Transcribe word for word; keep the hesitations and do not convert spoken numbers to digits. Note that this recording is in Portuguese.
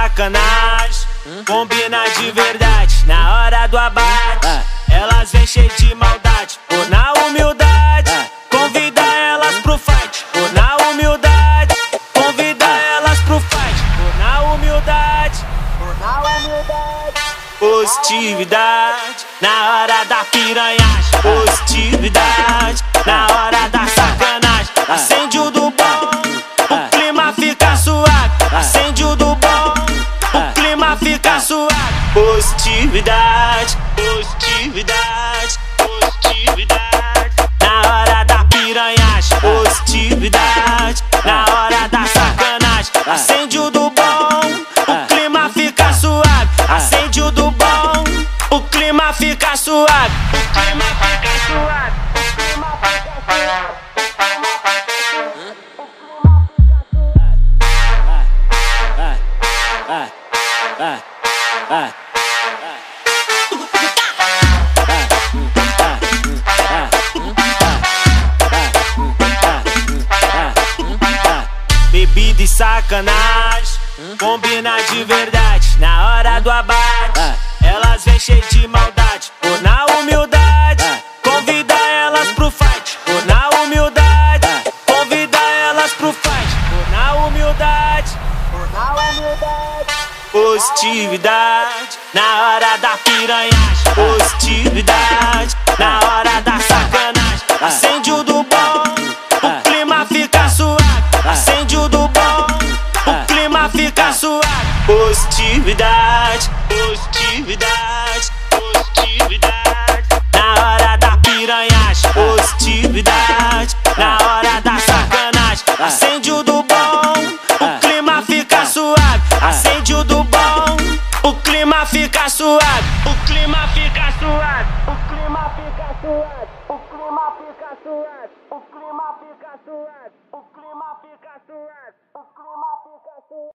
sacanagem, combina de verdade. Na hora do abate, elas vêm cheias de maldade. Ou na humildade, convida elas pro fight. Ou na humildade, convida elas pro fight. Ou na humildade, ou na humildade. Positividade, na hora da piranhagem. Positividade, na hora da sacanagem. Acende o do bom, o clima fica suave. Acende o do bom, o clima fica suave. Positividade, positividade, positividade, na hora da piranhagem. Positividade, na hora da sacanagem. Acende o do bom, o clima fica suave. Acende o do bom, o clima fica suave. O clima fica suave, o clima fica suave. Bebida e sacanagem, combina de verdade. Na hora do abate, elas vêm cheias de maldade. Ou na humildade, convida elas pro fight. Ou na humildade, convida elas pro fight. Ou na humildade, ou na humildade. Positividade, na hora da piranhagem. Positividade, na hora da sacanagem. Acende o do bom, o clima fica suave. Acende o do bom, o clima fica suave. Positividade, positividade, positividade, na hora da piranhagem. Positividade, na hora da sacanagem. Acende o do bom, o clima fica suave. Acende o do bom, o clima fica suave. O clima fica suave, o clima fica suave. O clima fica suave, o clima fica suave. O clima fica suave, o clima fica